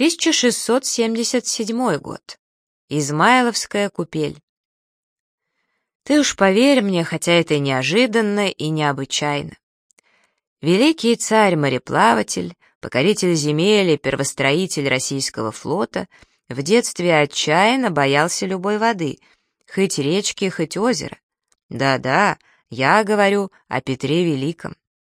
1677 год. Измайловская купель. Ты уж поверь мне, хотя это и неожиданно, и необычайно. Великий царь-мореплаватель, покоритель земель и первостроитель российского флота в детстве отчаянно боялся любой воды, хоть речки, хоть озера. Да-да, я говорю о Петре Великом.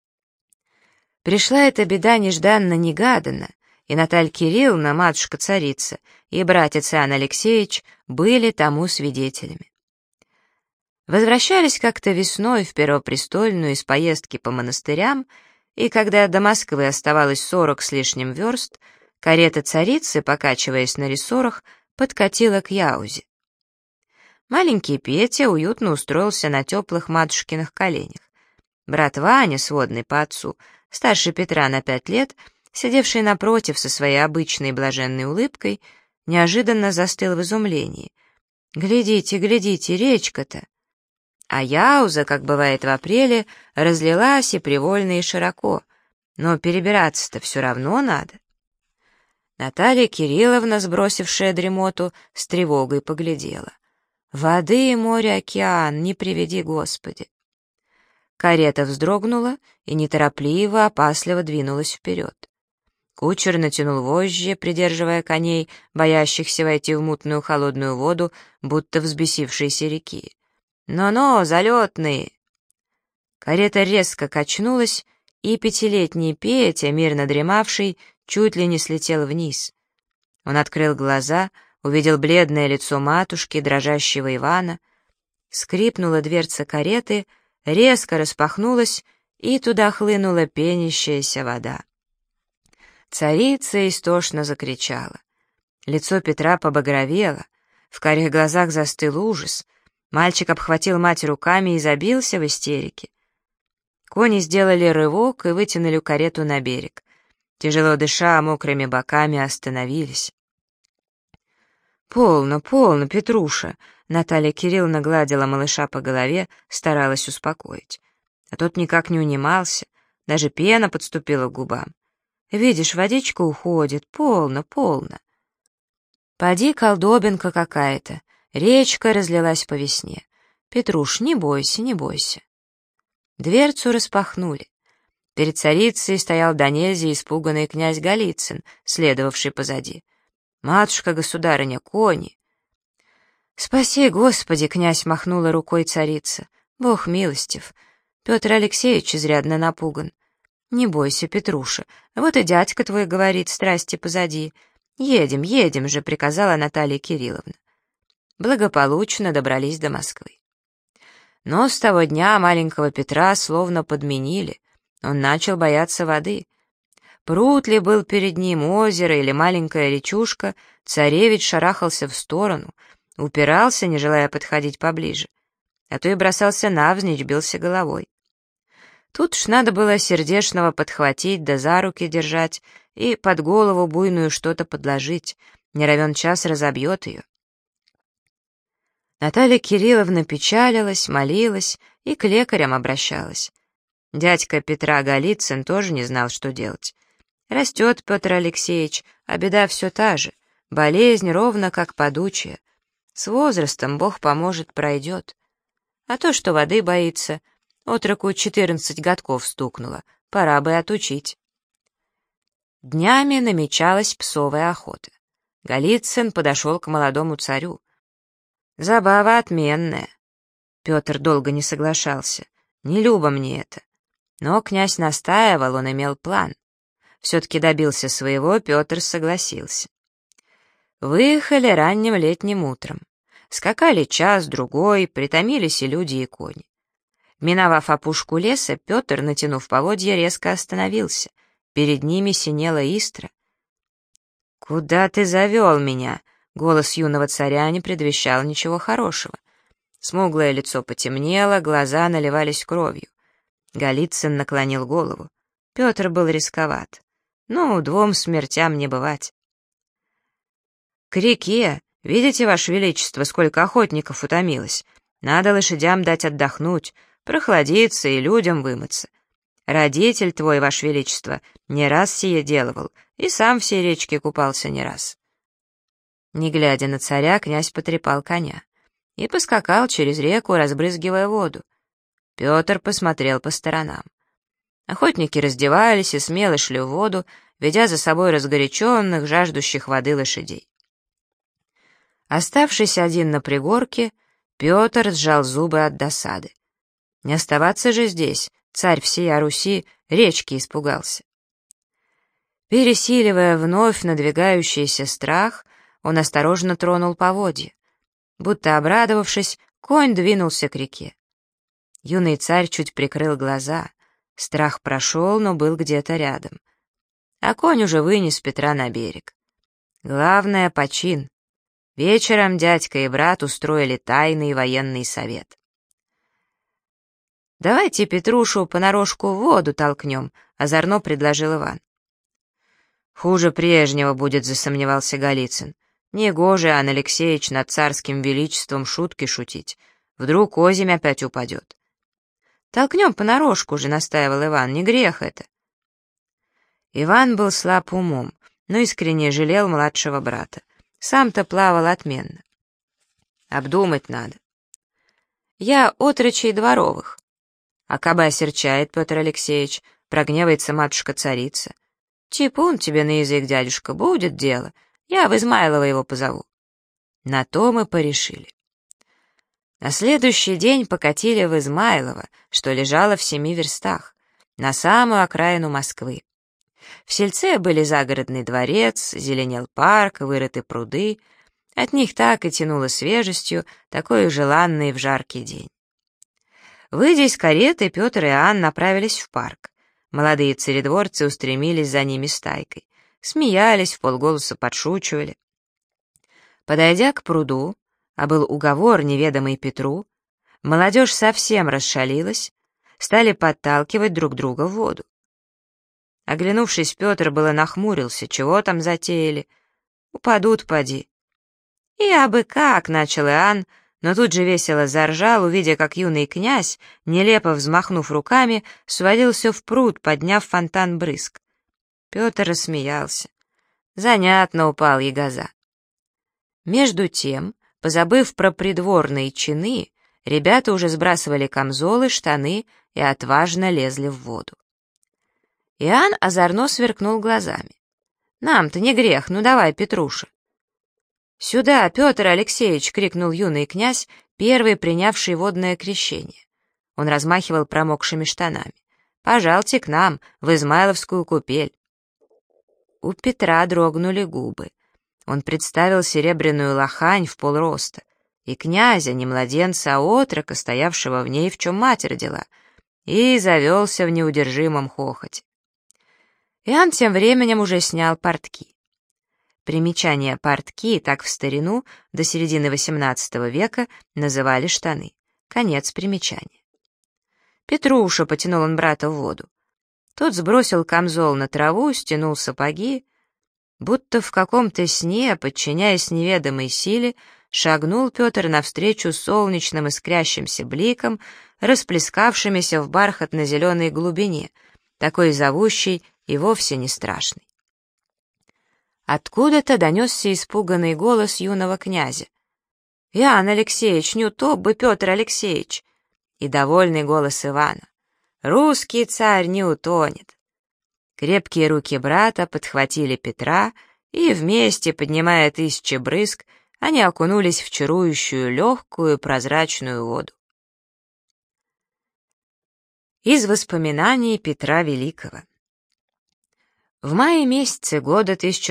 Пришла эта беда нежданно-негаданно, и Наталья Кирилловна, матушка-царица, и братец Иоанн Алексеевич были тому свидетелями. Возвращались как-то весной в Первопрестольную из поездки по монастырям, и когда до Москвы оставалось 40 с лишним верст, карета царицы, покачиваясь на рессорах, подкатила к Яузе. Маленький Петя уютно устроился на теплых матушкиных коленях. Брат Ваня, сводный по отцу, старше Петра на 5 лет, сидевший напротив со своей обычной блаженной улыбкой, неожиданно застыл в изумлении. «Глядите, глядите, речка-то!» А Яуза, как бывает в апреле, разлилась и привольно, и широко, но перебираться-то все равно надо. Наталья Кирилловна, сбросившая дремоту, с тревогой поглядела. «Воды, море, океан, не приведи Господи!» Карета вздрогнула и неторопливо, опасливо двинулась вперед. Кучер натянул вожжи, придерживая коней, боящихся войти в мутную холодную воду, будто взбесившейся реки. «Но-но, залетные!» Карета резко качнулась, и 5-летний Петя, мирно дремавший, чуть ли не слетел вниз. Он открыл глаза, увидел бледное лицо матушки, дрожащего Ивана. Скрипнула дверца кареты, резко распахнулась, и туда хлынула пенящаяся вода. Царица истошно закричала. Лицо Петра побагровело, в карих глазах застыл ужас. Мальчик обхватил мать руками и забился в истерике. Кони сделали рывок и вытянули карету на берег. Тяжело дыша, мокрыми боками остановились. «Полно, полно, Петруша!» Наталья Кирилловна гладила малыша по голове, старалась успокоить. А тот никак не унимался, даже пена подступила к губам. «Видишь, водичка уходит, полно, полно!» «Поди, колдобинка какая-то!» Речка разлилась по весне. «Петруш, не бойся, не бойся». Дверцу распахнули. Перед царицей стоял до нельзя испуганный князь Голицын, следовавший позади. «Матушка-государыня, кони!» «Спаси, Господи!» — князь махнула рукой царица. «Бог милостив. Петр Алексеевич изрядно напуган. Не бойся, Петруша, вот и дядька твой говорит, страсти позади. Едем, едем же!» — приказала Наталья Кирилловна. Благополучно добрались до Москвы. Но с того дня маленького Петра словно подменили. Он начал бояться воды. Пруд ли был перед ним, озеро или маленькая речушка, царевич шарахался в сторону, упирался, не желая подходить поближе, а то и бросался навзничь, бился головой. Тут ж надо было сердечного подхватить да за руки держать и под голову буйную что-то подложить, не равен час разобьет ее. Наталья Кирилловна печалилась, молилась и к лекарям обращалась. Дядька Петра Голицын тоже не знал, что делать. Растет Петр Алексеевич, а беда все та же, болезнь ровно как подучая. С возрастом, Бог поможет, пройдет. А то, что воды боится, отроку 14 годков стукнуло, пора бы отучить. Днями намечалась псовая охота. Голицын подошел к молодому царю. Забава отменная. Петр долго не соглашался. Не любо мне это. Но князь настаивал, он имел план. Все-таки добился своего, Петр согласился. Выехали ранним летним утром. Скакали час-другой, притомились и люди, и кони. Миновав опушку леса, Петр, натянув поводья, резко остановился. Перед ними синела Истра. «Куда ты завел меня?» Голос юного царя не предвещал ничего хорошего. Смуглое лицо потемнело, глаза наливались кровью. Голицын наклонил голову. Петр был рисковат. Ну, 2 смертям не бывать. «К реке! Видите, Ваше Величество, сколько охотников утомилось? Надо лошадям дать отдохнуть, прохладиться и людям вымыться. Родитель твой, ваше величество, не раз сие делывал, и сам в сей речке купался не раз». Не глядя на царя, князь потрепал коня и поскакал через реку, разбрызгивая воду. Петр посмотрел по сторонам. Охотники раздевались и смело шли в воду, ведя за собой разгоряченных, жаждущих воды лошадей. Оставшись один на пригорке, Петр сжал зубы от досады. Не оставаться же здесь, царь всей Руси речки испугался. Пересиливая вновь надвигающийся страх, он осторожно тронул поводья. Будто обрадовавшись, конь двинулся к реке. Юный царь чуть прикрыл глаза. Страх прошел, но был где-то рядом. А конь уже вынес Петра на берег. Главное — почин. Вечером дядька и брат устроили тайный военный совет. «Давайте Петрушу понарошку в воду толкнем», — озорно предложил Иван. «Хуже прежнего будет», — засомневался Голицын. «Негоже, Ан Алексеевич, над царским величеством шутки шутить. Вдруг озимь опять упадет». «Толкнем понарошку же», — настаивал Иван, — «не грех это». Иван был слаб умом, но искренне жалел младшего брата. Сам-то плавал отменно. Обдумать надо. Я отрочей дворовых. А каба серчает Петр Алексеевич, прогневается матушка-царица. Типун тебе на язык, дядюшка, будет дело. Я в Измайлово его позову. На то мы порешили. На следующий день покатили в Измайлово, что лежало в 7 верстах, на самую окраину Москвы. В сельце были загородный дворец, зеленел парк, вырыты пруды. От них так и тянуло свежестью, такой желанный в жаркий день. Выйдя из кареты, Петр и Иоанн направились в парк. Молодые царедворцы устремились за ними стайкой. Смеялись, вполголоса подшучивали. Подойдя к пруду, а был уговор, неведомый Петру, молодежь совсем расшалилась, стали подталкивать друг друга в воду. Оглянувшись, Петр было нахмурился, чего там затеяли. Упадут, поди. И абы как, начал Иоанн, но тут же весело заржал, увидя, как юный князь, нелепо взмахнув руками, свалился в пруд, подняв фонтан брызг. Петр рассмеялся. Занятно упал ягоза. Между тем, позабыв про придворные чины, ребята уже сбрасывали камзолы, штаны и отважно лезли в воду. Иоанн озорно сверкнул глазами. «Нам-то не грех, ну давай, Петруша». «Сюда, Петр Алексеевич!» — крикнул юный князь, первый принявший водное крещение. Он размахивал промокшими штанами. «Пожалуйте к нам, в Измайловскую купель». У Петра дрогнули губы. Он представил серебряную лохань в полроста, и князя, не младенца, а отрока, стоявшего в ней, в чем мать родила, и завелся в неудержимом хохоте. Иоанн тем временем уже снял портки. Примечание портки, так в старину, до середины XVIII века, называли штаны. Конец примечания. «Петруша», — потянул он брата в воду. Тот сбросил камзол на траву, стянул сапоги. Будто в каком-то сне, подчиняясь неведомой силе, шагнул Петр навстречу солнечным искрящимся бликам, расплескавшимися в бархатно-зеленой глубине, такой зовущей и вовсе не страшной. Откуда-то донесся испуганный голос юного князя. «Иоанн Алексеевич, не утоп бы, Петр Алексеевич!» И довольный голос Ивана. «Русский царь не утонет!» Крепкие руки брата подхватили Петра, и вместе, поднимая 1000 брызг, они окунулись в чарующую, легкую, прозрачную воду. Из воспоминаний Петра Великого. В мае месяце года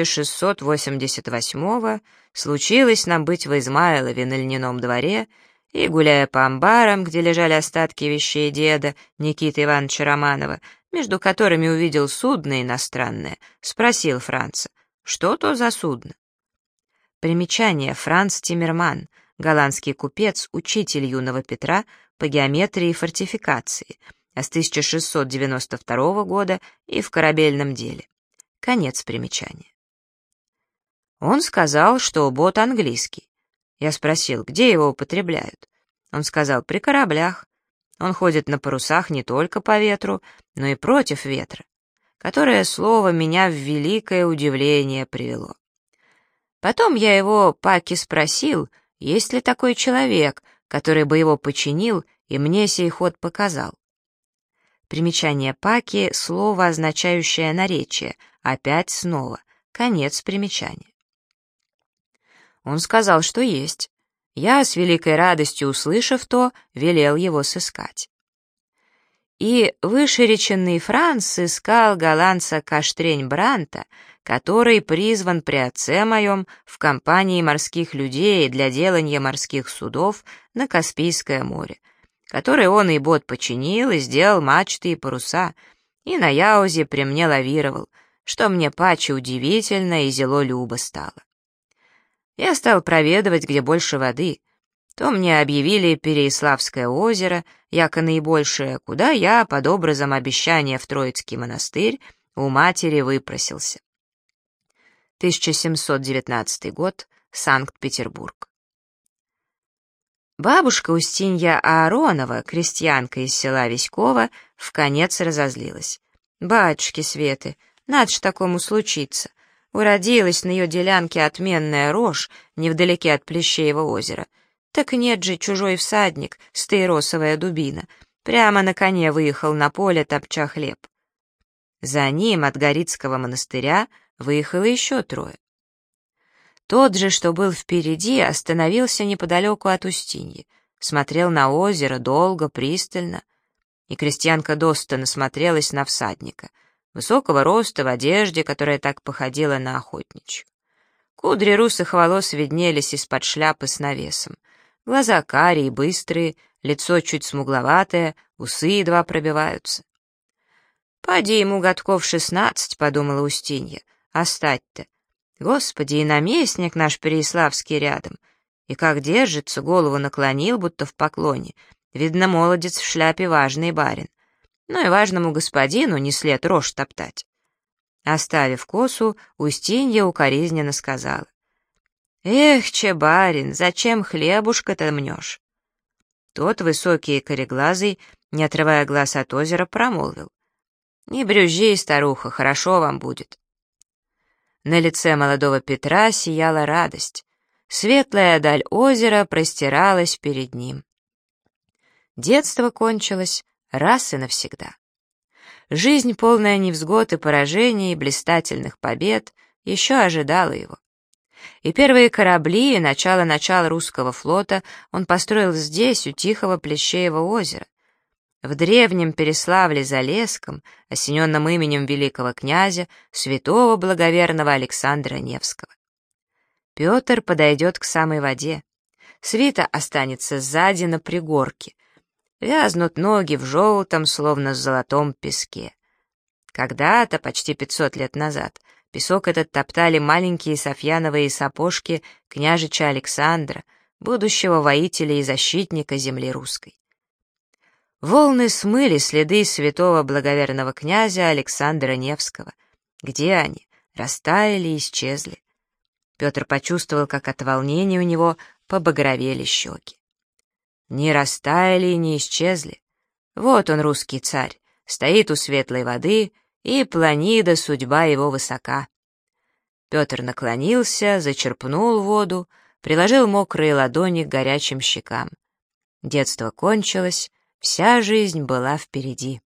1688 случилось нам быть в Измайлове на льняном дворе, и, гуляя по амбарам, где лежали остатки вещей деда Никиты Ивановича Романова, между которыми увидел судно иностранное, спросил Франца, что то за судно. Примечание: Франц Тиммерман, голландский купец, учитель юного Петра по геометрии и фортификации, а с 1692 года и в корабельном деле. Конец примечания. Он сказал, что бот английский. Я спросил, где его употребляют. Он сказал, при кораблях. Он ходит на парусах не только по ветру, но и против ветра, которое слово меня в великое удивление привело. Потом я его Паки спросил, есть ли такой человек, который бы его починил и мне сей ход показал. Примечание Паки — слово, означающее наречие, опять снова, конец примечания. Он сказал, что есть. Я, с великой радостью услышав то, велел его сыскать. И вышереченный Франц сыскал голландца Каштрень-Бранта, который призван при отце моем в компании морских людей для делания морских судов на Каспийское море, который он и бот починил, и сделал мачты и паруса, и на Яузе при мне лавировал, что мне паче удивительно и зело любо стало. Я стал проведывать, где больше воды. То мне объявили Переяславское озеро, яко наибольшее, куда я, под образом обещания в Троицкий монастырь, у матери выпросился. 1719 год, Санкт-Петербург. Бабушка Устинья Ааронова, крестьянка из села Веськова, вконец разозлилась. «Батюшки Светы, надо ж такому случиться. Уродилась на ее делянке отменная рожь невдалеке от Плещеева озера. Так нет же, чужой всадник, стаиросовая дубина, прямо на коне выехал на поле, топча хлеб. За ним от Горицкого монастыря выехало еще трое. Тот же, что был впереди, остановился неподалеку от Устиньи, смотрел на озеро долго, пристально, и крестьянка Доста насмотрелась на всадника, высокого роста в одежде, которая так походила на охотничью. Кудри русых волос виднелись из-под шляпы с навесом, глаза карие, быстрые, лицо чуть смугловатое, усы едва пробиваются. «Поди ему годков 16, — подумала Устинья, — а стать-то? Господи, и наместник наш Переяславский рядом, и как держится, голову наклонил, будто в поклоне, видно, молодец в шляпе важный барин. Ну и важному господину не след рожь топтать». Оставив косу, Устинья укоризненно сказала: «Эх, че, барин, зачем хлебушка-то мнешь?» Тот, высокий и кореглазый, не отрывая глаз от озера, промолвил: «Не брюзжи, старуха, хорошо вам будет». На лице молодого Петра сияла радость. Светлая даль озера простиралась перед ним. Детство кончилось раз и навсегда. Жизнь, полная невзгод и поражений, и блистательных побед, еще ожидала его. И первые корабли, и начало русского флота он построил здесь, у тихого Плещеева озера. В древнем Переславле-Залесском, осененном именем великого князя, святого благоверного Александра Невского. Петр подойдет к самой воде. Свита останется сзади на пригорке. Вязнут ноги в желтом, словно в золотом песке. Когда-то, почти 500 лет назад, песок этот топтали маленькие софьяновые сапожки княжича Александра, будущего воителя и защитника земли русской. Волны смыли следы святого благоверного князя Александра Невского. Где они? Растаяли и исчезли. Петр почувствовал, как от волнения у него побагровели щеки. Не растаяли и не исчезли. Вот он, русский царь, стоит у светлой воды, и планида судьба его высока. Петр наклонился, зачерпнул воду, приложил мокрые ладони к горячим щекам. Детство кончилось, вся жизнь была впереди.